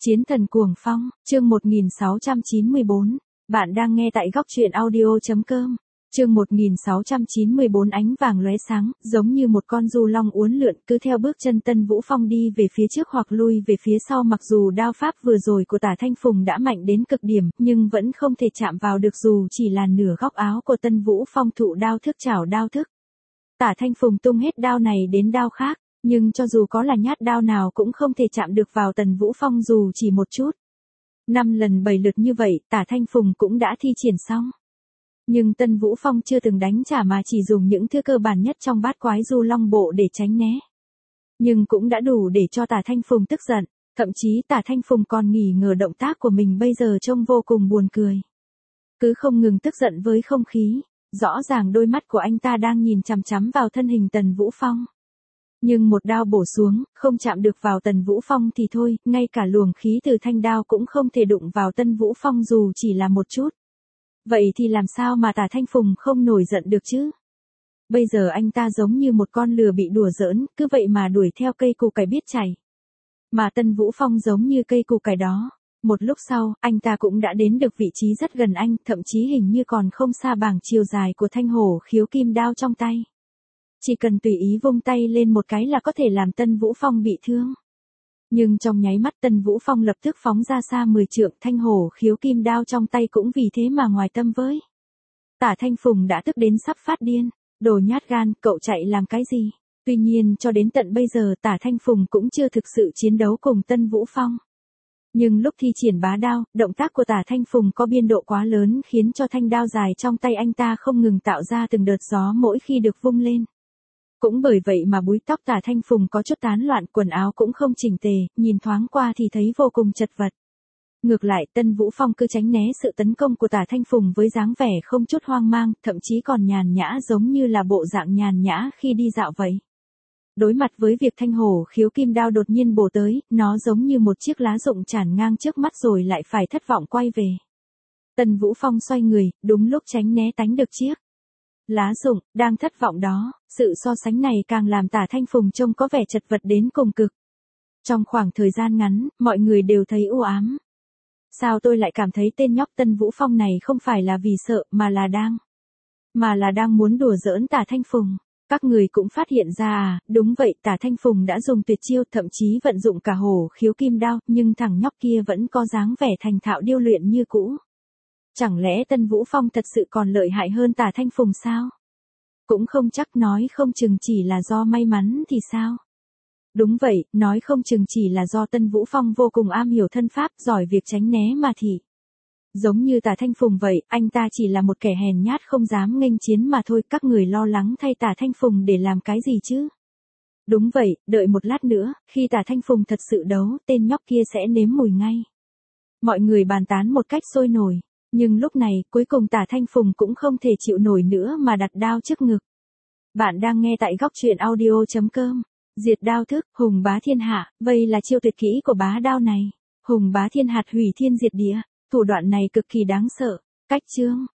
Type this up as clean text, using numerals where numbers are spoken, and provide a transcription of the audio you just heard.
Chiến thần cuồng phong, chương 1694. Bạn đang nghe tại góc truyện audio.com. Chương 1694 ánh vàng lóe sáng, giống như một con du long uốn lượn cứ theo bước chân Tân Vũ Phong đi về phía trước hoặc lui về phía sau. Mặc dù đao pháp vừa rồi của Tả Thanh Phùng đã mạnh đến cực điểm, nhưng vẫn không thể chạm vào được dù chỉ là nửa góc áo của Tân Vũ Phong. Thụ đao thức chảo đao thức. Tả Thanh Phùng tung hết đao này đến đao khác, nhưng cho dù có là nhát đao nào cũng không thể chạm được vào Tần Vũ Phong dù chỉ một chút. 5 lần 7 lượt như vậy, Tả Thanh Phùng cũng đã thi triển xong. Nhưng Tân Vũ Phong chưa từng đánh trả mà chỉ dùng những thứ cơ bản nhất trong bát quái du long bộ để tránh né. Nhưng cũng đã đủ để cho Tả Thanh Phùng tức giận, thậm chí Tả Thanh Phùng còn nghi ngờ động tác của mình bây giờ trông vô cùng buồn cười. Cứ không ngừng tức giận với không khí, rõ ràng đôi mắt của anh ta đang nhìn chằm chằm vào thân hình Tần Vũ Phong. Nhưng một đao bổ xuống, không chạm được vào Tần Vũ Phong thì thôi, ngay cả luồng khí từ thanh đao cũng không thể đụng vào Tân Vũ Phong dù chỉ là một chút. Vậy thì làm sao mà Tả Thanh Phùng không nổi giận được chứ? Bây giờ anh ta giống như một con lừa bị đùa giỡn, cứ vậy mà đuổi theo cây củ cải biết chảy. Mà Tân Vũ Phong giống như cây củ cải đó. Một lúc sau, anh ta cũng đã đến được vị trí rất gần anh, thậm chí hình như còn không xa bằng chiều dài của thanh hổ khiếu kim đao trong tay. Chỉ cần tùy ý vung tay lên một cái là có thể làm Tân Vũ Phong bị thương. Nhưng trong nháy mắt Tân Vũ Phong lập tức phóng ra xa 10 trượng, thanh hổ khiếu kim đao trong tay cũng vì thế mà ngoài tâm với. Tả Thanh Phùng đã tức đến sắp phát điên, đồ nhát gan, cậu chạy làm cái gì? Tuy nhiên cho đến tận bây giờ Tả Thanh Phùng cũng chưa thực sự chiến đấu cùng Tân Vũ Phong. Nhưng lúc thi triển bá đao, động tác của Tả Thanh Phùng có biên độ quá lớn khiến cho thanh đao dài trong tay anh ta không ngừng tạo ra từng đợt gió mỗi khi được vung lên. Cũng bởi vậy mà búi tóc Tả Thanh Phùng có chút tán loạn, quần áo cũng không chỉnh tề, nhìn thoáng qua thì thấy vô cùng chật vật. Ngược lại Tân Vũ Phong cứ tránh né sự tấn công của Tả Thanh Phùng với dáng vẻ không chút hoang mang, thậm chí còn nhàn nhã giống như là bộ dạng nhàn nhã khi đi dạo vậy. Đối mặt với việc thanh hổ khiếu kim đao đột nhiên bổ tới, nó giống như một chiếc lá rụng tràn ngang trước mắt rồi lại phải thất vọng quay về. Tân Vũ Phong xoay người, đúng lúc tránh né tánh được chiếc lá rụng đang thất vọng đó. Sự so sánh này càng làm Tả Thanh Phùng trông có vẻ chật vật đến cùng cực. Trong khoảng thời gian ngắn, mọi người đều thấy u ám. Sao tôi lại cảm thấy tên nhóc Tân Vũ Phong này không phải là vì sợ mà là đang muốn đùa giỡn Tả Thanh Phùng. Các người cũng phát hiện ra à? Đúng vậy, Tả Thanh Phùng đã dùng tuyệt chiêu, thậm chí vận dụng cả hổ khiếu kim đao, nhưng thằng nhóc kia vẫn có dáng vẻ thành thạo điêu luyện như cũ. Chẳng lẽ Tân Vũ Phong thật sự còn lợi hại hơn Tả Thanh Phùng sao? Cũng không chắc, nói không chừng chỉ là do may mắn thì sao? Đúng vậy, nói không chừng chỉ là do Tân Vũ Phong vô cùng am hiểu thân pháp, giỏi việc tránh né mà thì. Giống như Tả Thanh Phùng vậy, anh ta chỉ là một kẻ hèn nhát không dám nghênh chiến mà thôi. Các người lo lắng thay Tả Thanh Phùng để làm cái gì chứ? Đúng vậy, đợi một lát nữa, khi Tả Thanh Phùng thật sự đấu, tên nhóc kia sẽ nếm mùi ngay. Mọi người bàn tán một cách sôi nổi. Nhưng lúc này, cuối cùng Tả Thanh Phùng cũng không thể chịu nổi nữa mà đặt đao trước ngực. Bạn đang nghe tại góc truyện audio.com. Diệt đao thức, hùng bá thiên hạ, vậy là chiêu tuyệt kỹ của bá đao này. Hùng bá thiên hạt hủy thiên diệt địa, thủ đoạn này cực kỳ đáng sợ. Cách chương,